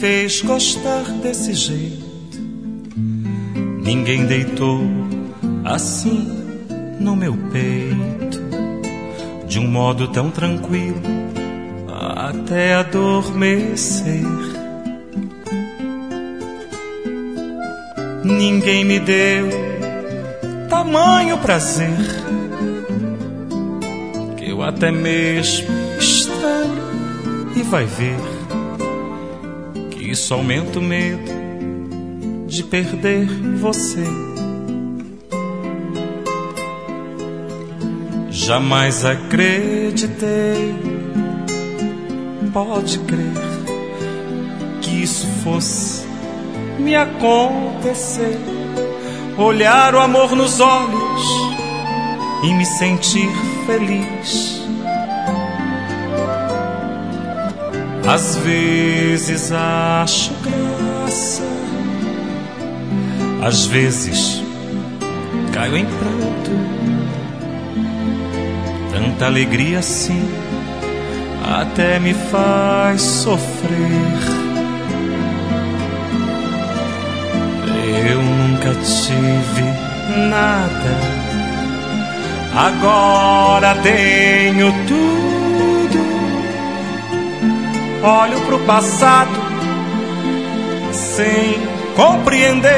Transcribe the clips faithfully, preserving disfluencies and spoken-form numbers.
fez gostar desse jeito. Ninguém deitou assim no meu peito, de um modo tão tranquilo, até adormecer. Ninguém me deu tamanho prazer, que eu até mesmo estranho. E vai ver que isso aumenta o medo de perder você. Jamais acreditei, pode crer, que isso fosse me acontecer. Olhar o amor nos olhos e me sentir feliz. Às vezes acho graça, às vezes caio em pranto. Tanta alegria assim até me faz sofrer. Eu nunca tive nada, agora tenho tudo. Olho pro passado sem compreender.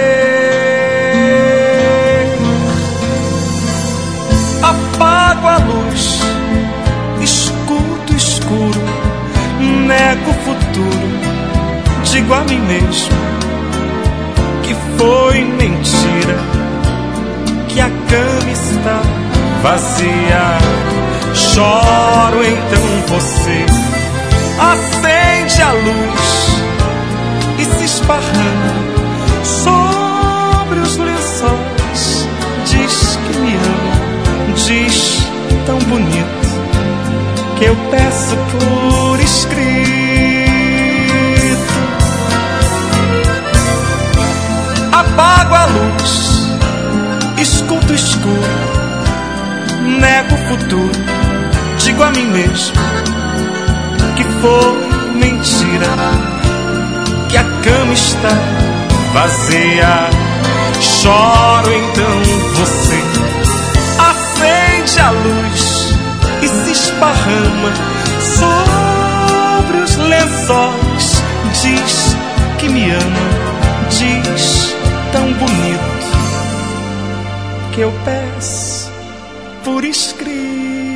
Apago a luz, escuto o escuro, nego o futuro, digo a mim mesmo que foi mentira, que a cama está vazia. Choro, então você acende a luz e se esparrama sobre os lençóis. Diz que me ama, diz tão bonito, que eu peço por escrito. Apago a luz, escuto o escuro, nego o futuro, digo a mim mesmo que foi mentira, que a cama está vazia. Choro, então você acende a luz e se esparrama sobre os lençóis. Diz que me ama, diz tão bonito, que eu peço por escrito.